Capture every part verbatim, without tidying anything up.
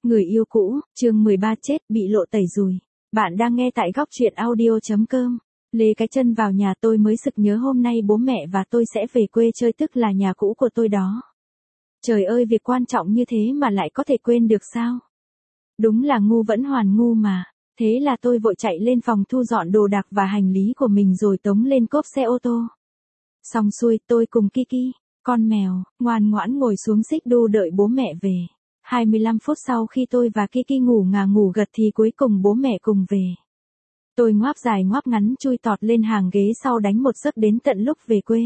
Người yêu cũ, chương mười ba chết bị lộ tẩy rùi. Bạn đang nghe tại góc truyện audio.com. Lê cái chân vào nhà tôi mới sực nhớ hôm nay bố mẹ và tôi sẽ về quê chơi, tức là nhà cũ của tôi đó. Trời ơi, việc quan trọng như thế mà lại có thể quên được sao? Đúng là ngu vẫn hoàn ngu mà. Thế là tôi vội chạy lên phòng thu dọn đồ đạc và hành lý của mình rồi tống lên cốp xe ô tô. Xong xuôi, tôi cùng Kiki, con mèo, ngoan ngoãn ngồi xuống xích đu đợi bố mẹ về. hai mươi lăm phút sau khi tôi và Kiki ngủ ngà ngủ gật thì cuối cùng bố mẹ cùng về. Tôi ngoáp dài ngoáp ngắn chui tọt lên hàng ghế sau đánh một giấc đến tận lúc về quê.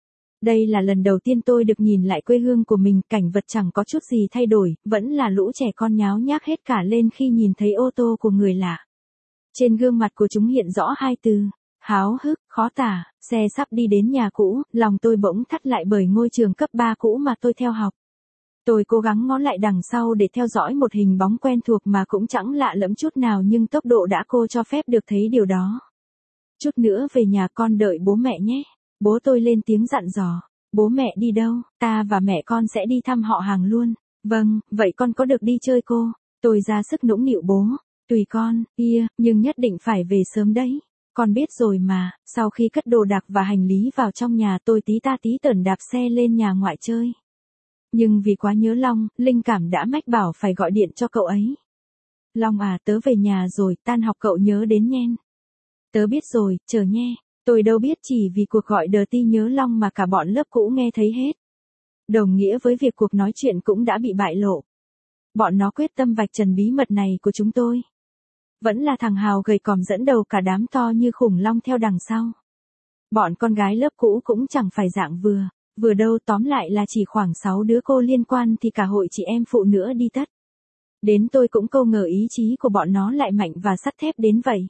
Đây là lần đầu tiên tôi được nhìn lại quê hương của mình, cảnh vật chẳng có chút gì thay đổi, vẫn là lũ trẻ con nháo nhác hết cả lên khi nhìn thấy ô tô của người lạ. Trên gương mặt của chúng hiện rõ hai từ, háo hức, khó tả. Xe sắp đi đến nhà cũ, lòng tôi bỗng thắt lại bởi ngôi trường cấp ba cũ mà tôi theo học. Tôi cố gắng ngó lại đằng sau để theo dõi một hình bóng quen thuộc mà cũng chẳng lạ lẫm chút nào, nhưng tốc độ đã cô cho phép được thấy điều đó. Chút nữa về nhà con đợi bố mẹ nhé. Bố tôi lên tiếng dặn dò. Bố mẹ đi đâu? Ta và mẹ con sẽ đi thăm họ hàng luôn. Vâng, vậy con có được đi chơi cô? Tôi ra sức nũng nịu bố. Tùy con, kia, nhưng nhất định phải về sớm đấy. Con biết rồi mà. Sau khi cất đồ đạc và hành lý vào trong nhà, tôi tí ta tí tởn đạp xe lên nhà ngoại chơi. Nhưng vì quá nhớ Long, linh cảm đã mách bảo phải gọi điện cho cậu ấy. Long à, tớ về nhà rồi, tan học cậu nhớ đến nhen. Tớ biết rồi, chờ nhé. Tôi đâu biết chỉ vì cuộc gọi đờ ti nhớ Long mà cả bọn lớp cũ nghe thấy hết. Đồng nghĩa với việc cuộc nói chuyện cũng đã bị bại lộ. Bọn nó quyết tâm vạch trần bí mật này của chúng tôi. Vẫn là thằng Hào gầy còm dẫn đầu cả đám to như khủng long theo đằng sau. Bọn con gái lớp cũ cũng chẳng phải dạng vừa, vừa đâu, tóm lại là chỉ khoảng sáu đứa cô liên quan thì cả hội chị em phụ nữa đi tất. Đến tôi cũng câu ngờ ý chí của bọn nó lại mạnh và sắt thép đến vậy.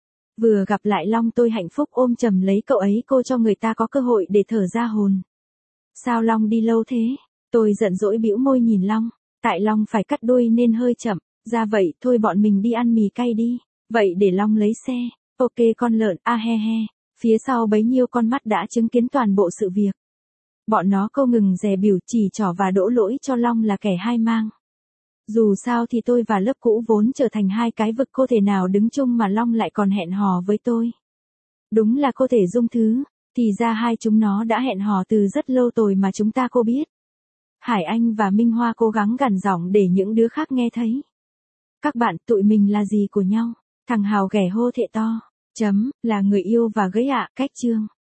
Vừa gặp lại Long tôi hạnh phúc ôm chầm lấy cậu ấy, cô cho người ta có cơ hội để thở ra hồn. Sao Long đi lâu thế? Tôi giận dỗi bĩu môi nhìn Long. Tại Long phải cắt đuôi nên hơi chậm. Ra vậy, thôi bọn mình đi ăn mì cay đi. Vậy để Long lấy xe. Ok con lợn, a he he. Phía sau bấy nhiêu con mắt đã chứng kiến toàn bộ sự việc. Bọn nó câu ngừng dè biểu, chỉ trỏ và đổ lỗi cho Long là kẻ hai mang. Dù sao thì tôi và lớp cũ vốn trở thành hai cái vực cô thể nào đứng chung mà Long lại còn hẹn hò với tôi. Đúng là cô thể dung thứ, thì ra hai chúng nó đã hẹn hò từ rất lâu rồi mà chúng ta cô biết. Hải Anh và Minh Hoa cố gắng gằn giọng để những đứa khác nghe thấy. Các bạn, tụi mình là gì của nhau? Thằng Hào ghẻ hô thệ to. Chấm, là người yêu và gấy ạ, cách chương.